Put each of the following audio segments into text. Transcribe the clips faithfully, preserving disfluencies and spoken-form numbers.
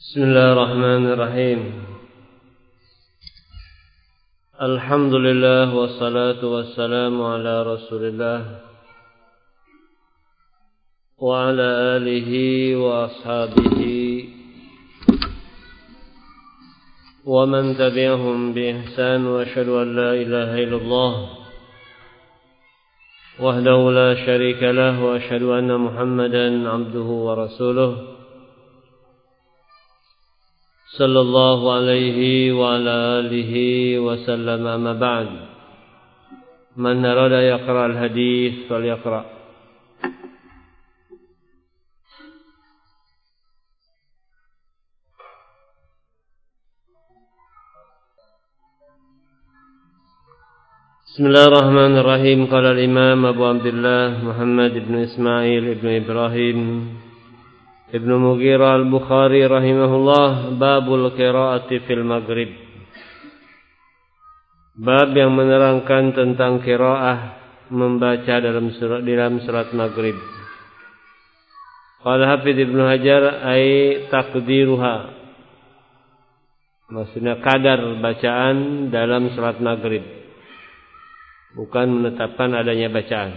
Bismillahirrahmanirrahim. Alhamdulillah wassalatu wassalamu ala Rasulillah wa ala alihi wa ashabihi wa man tabi'ahum bi ihsan wa asyhadu an la ilaha illallah wahdahu la syarika lah wa asyhadu anna Muhammadan abduhu wa rasuluh sallallahu alaihi wa ala alihi wa sallam. Amma ba'd. Man arada yaqra al-hadith falyaqra. Bismillahirrahmanirrahim. Qala al-imam Abu Abdullah Muhammad ibn Ismail ibn Ibrahim Ibnu Mughirah al-Bukhari rahimahullah, babul qiraati fil maghrib. Bab yang menerangkan tentang qiraah membaca dalam surat dalam salat maghrib. Qala Hafidz Ibnu Hajar ay taqdiruha. Maksudnya kadar bacaan dalam salat maghrib. Bukan menetapkan adanya bacaan.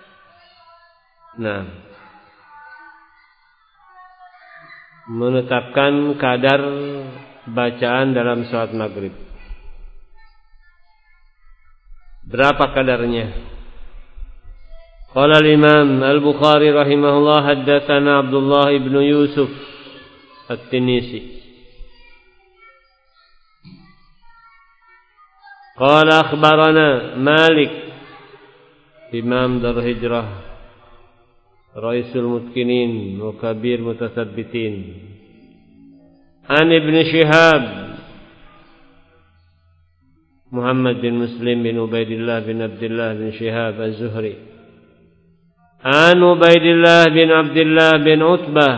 Nah, menetapkan kadar bacaan dalam salat maghrib. Berapa kadarnya? Qala al-Imam Al-Bukhari rahimahullah, haddatsana Abdullah ibn Yusuf At-Tinisi. Qala akhbarana Malik, Imam Dar Hijrah, Raisul Mutkinin wa Kabir Mutasabbitin, an Ibn Shihab Muhammad bin Muslim bin Ubaidillah bin Abdullah bin Shihab Az-Zuhri, an Ubaidillah bin Abdullah bin Utbah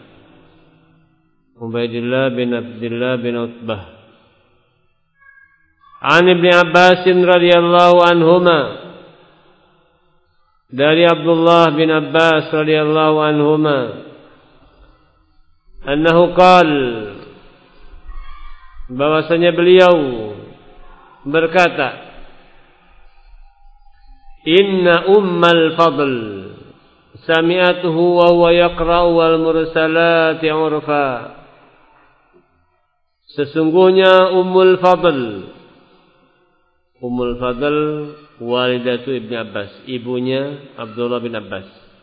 Ubaidillah bin Abdullah bin Utbah, an Ibn Abbas radhiyallahu anhuma, dari Abdullah bin Abbas radhiyallahu anhuma, annahu qal, bahwasanya beliau berkata, inna ummal fadl sami'atuhu wa huwa yaqra'u wal mursalati urfa. Sesungguhnya Ummul Fadl, Ummul Fadl walidatu Ibn Abbas, ibunya Abdullah bin Abbas,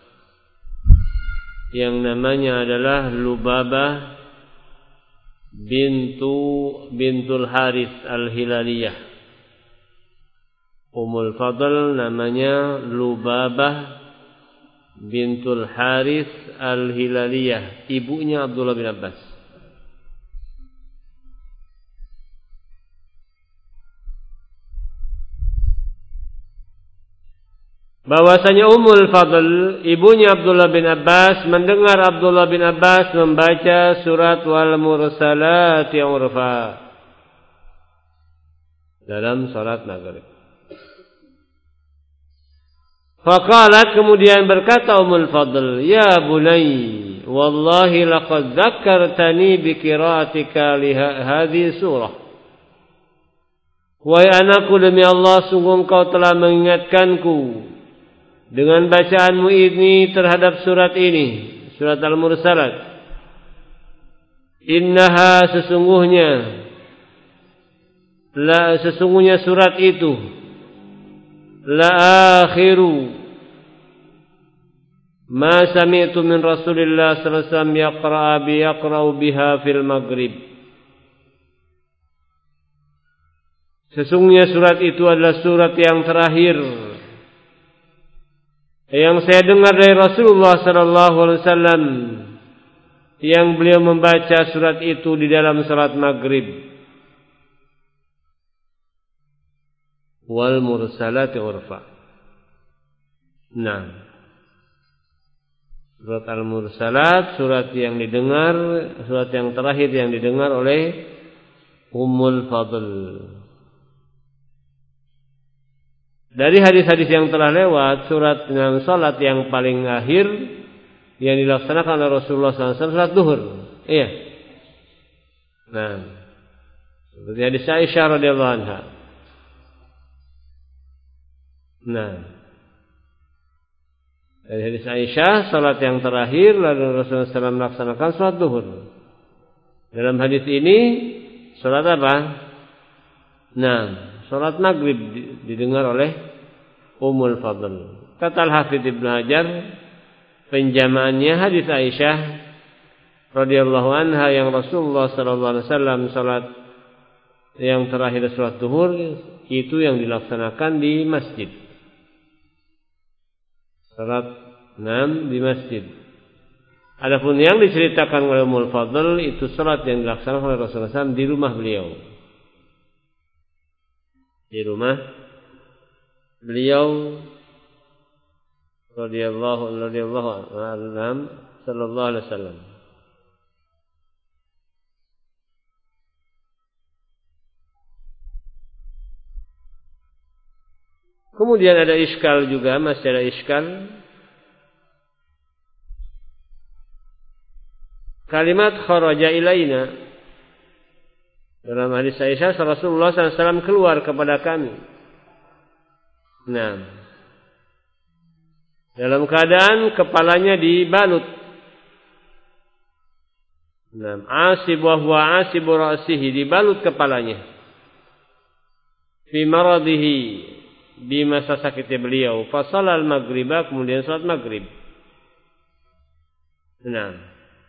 yang namanya adalah Lubabah bintu bintul Harith Al-Hilaliyah. Ummul Fadl namanya Lubabah bintul Harith Al-Hilaliyah, ibunya Abdullah bin Abbas. Bahwasanya Ummul Fadl, ibunya Abdullah bin Abbas, mendengar Abdullah bin Abbas membaca surat Wal Mursalati urfa dalam salat maghrib. Faqalat, kemudian berkata Ummul Fadl, ya bunai, wallahi laqad dzakkartani bi qiraatika li hadhihi surah. Wahai anakku, demi Allah, sungguh engkau telah mengingatkanku dengan bacaanmu ini terhadap surat ini, surat Al-Mursalat. Innaha, sesungguhnya, la sesungguhnya surat itu, la akhiru ma sami'tu min Rasulillah sallallahu alaihi wasallam yaqra'a bi yaqra'u biha fil maghrib. Sesungguhnya surat itu adalah surat yang terakhir yang saya dengar dari Rasulullah sallallahu alaihi wasallam, yang beliau membaca surat itu di dalam salat maghrib. Wal mursalati urfa. Nah, surat Al-Mursalat, surat yang didengar, surat yang terakhir yang didengar oleh Ummul Fadl. Dari hadis-hadis yang telah lewat, surat dengan salat yang paling akhir yang dilaksanakan oleh Rasulullah sallallahu alaihi wasallam salat duhur. Iya. Nah, seperti hadis Aisyah radhiyallahu anha. Nah, dari hadis Aisyah, salat yang terakhir lalu Rasulullah shallallahu alaihi wasallam melaksanakan salat zuhur. Dalam hadis ini salat apa? Nah, salat maghrib didengar oleh Ummul Fadl. Kata Al-Hafidz Ibnu Hajar, penjamaannya hadis Aisyah radhiyallahu anha yang Rasulullah sallallahu alaihi wasallam salat yang terakhir salat zuhur itu yang dilaksanakan di masjid. Salat enam di masjid. Adapun yang diceritakan oleh Ummul Fadl itu salat yang dilaksanakan oleh Rasulullah shallallahu alaihi wasallam di rumah beliau. Di rumah beliau radhiyallahu radhiyallahu anhu sallallahu alaihi wasallam. Kemudian ada iskal juga, masih ada iskal. Kalimat kharaja ilaina. Dalam hadis Aisyah, Rasulullah sallallahu alaihi wasallam keluar kepada kami. Nah, dalam keadaan kepalanya dibalut. Nah, asib wa huwa asib ra'sihi, dibalut kepalanya. Fi maradihi, di masa sakitnya beliau. Fa shalal maghriba, kemudian salat maghrib. Nah,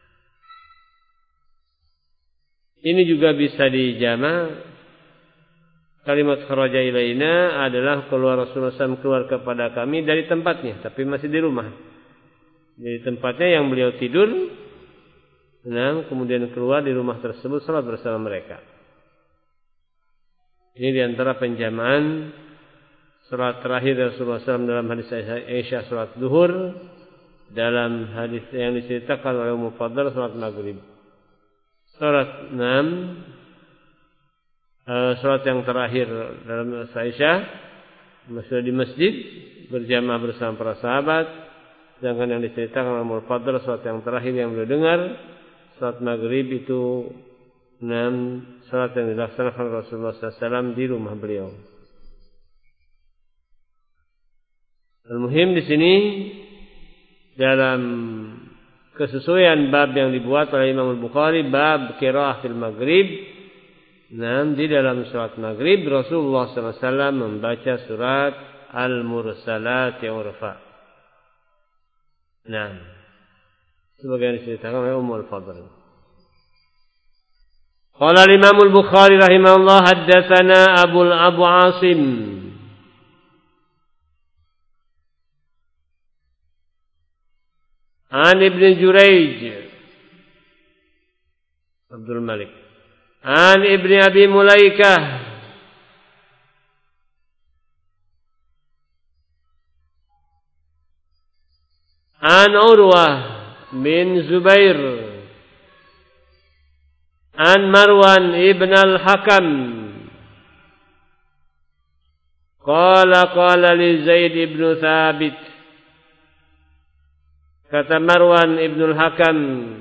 ini juga bisa dijama. Kalimat kharaja ilaina adalah keluar Rasulullah shallallahu alaihi wasallam keluar kepada kami dari tempatnya, tapi masih di rumah. Dari tempatnya yang beliau tidur. Nah, kemudian keluar di rumah tersebut salat bersama mereka. Ini diantara penjamaan salat terakhir Rasulullah shallallahu alaihi wasallam dalam hadis Aisyah salat zuhur, dalam hadis yang diceritakan oleh Ummu Fadl salat maghrib. Salat enam, uh, salat yang terakhir dalam Aisyah masih di masjid berjamaah bersama para sahabat. Sedangkan yang diceritakan oleh Ummu Fadl salat yang terakhir yang beliau dengar salat maghrib itu enam, salat yang dilaksanakan Rasulullah sallallahu alaihi wasallam di rumah beliau. Al-muhim di sini dalam kesesuaian bab yang dibuat oleh Imam Al-Bukhari, bab qiraah fil maghrib. Nah, di dalam salat maghrib Rasulullah sallallahu alaihi wasallam membaca surat Al-Mursalat urfa. Nah, sebagaimana diceritakan oleh Ummul Fadl. Qala Imam Al-Bukhari rahimahullah, haddatsana Abu Abu Asim An Ibn Jurayj Abdul Malik An Ibn Abi Mulaikah An Urwah bin Zubair An Marwan ibn al-Hakam Qala qala li Zaid ibn Thabit. Kata Marwan ibn al-Hakam,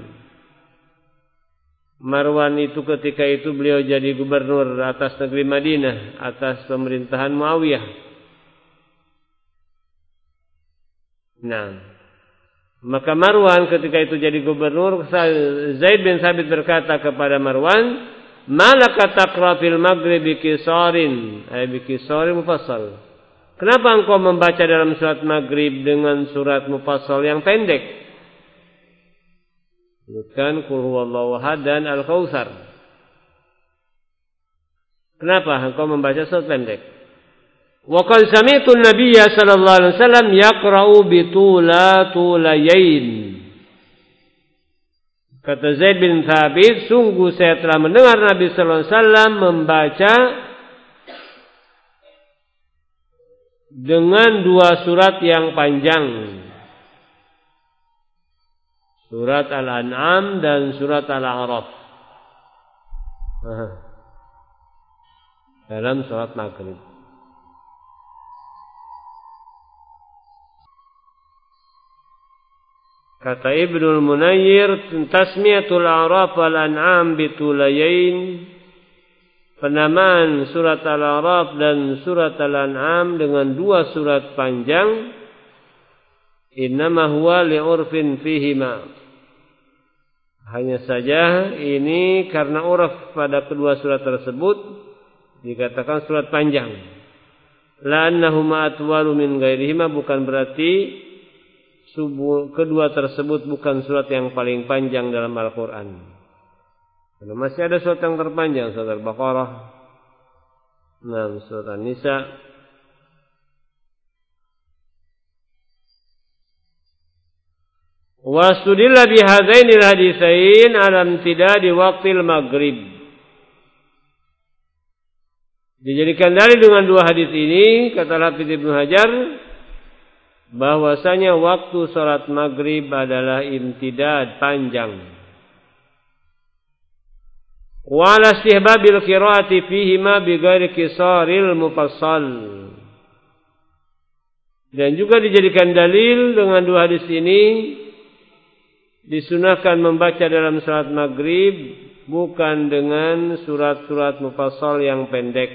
Marwan itu ketika itu beliau jadi gubernur atas negeri Madinah, atas pemerintahan Muawiyah. Nah, maka Marwan ketika itu jadi gubernur, Zaid bin Thabit berkata kepada Marwan, "Malaka taqra fil maghribi kisarin?" Ay bi kisarin mufassal. Kenapa engkau membaca dalam surat maghrib dengan surat mufassal yang pendek? Bukan Qul huwallahu ahad dan Al-Kautsar. Kenapa engkau membaca surat pendek? Wa qad sami'tu an-nabiyya sallallahu alaihi wasallam yaqra'u bi tula tulayain. Kata Zaid bin Thabit, sungguh saya telah mendengar Nabi sallallahu alaihi wasallam membaca dengan dua surat yang panjang. Surat Al-An'am dan surat Al-A'raf. Dalam salat maghrib. Kata Ibnul Munayyir, tasmiyatul A'raf wal An'am bitulayain, penamaan surat Al-A'raf dan surat Al-An'am dengan dua surat panjang, innama huwa li'urfin fihima, hanya saja ini karena uraf pada kedua surat tersebut dikatakan surat panjang. La annahuma atwalu min ghairihima, bukan berarti subuh, kedua tersebut bukan surat yang paling panjang dalam Al-Quran. Karena masih ada surat yang terpanjang, surat Al-Baqarah, nah, surat An-Nisa. Wastudilla bihadainil haditsain ala imtidadi waqtil maghrib. Dijadikan dalil dengan dua hadis ini, kata Hafidz Ibnu Hajar, bahwasanya waktu salat maghrib adalah imtidad, panjang. Wa ala istihbabil qiraati fihima bighairi qisaril mufassal. Dan juga dijadikan dalil dengan dua hadis ini, disunahkan membaca dalam salat maghrib bukan dengan surat-surat mufassal yang pendek,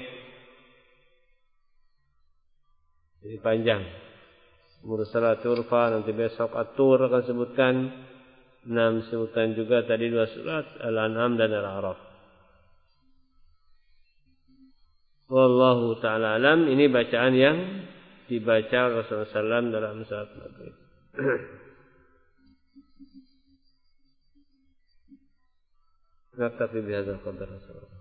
jadi panjang. Mursalat urfa, nanti besok At-Tur akan sebutkan. Enam sebutan juga tadi dua surat Al-An'am dan Al-A'raf. Wallahu ta'ala alam. Ini bacaan yang dibaca Rasulullah sallallahu alaihi wasallam dalam salat maghrib. Naktafi bihadzal qadar.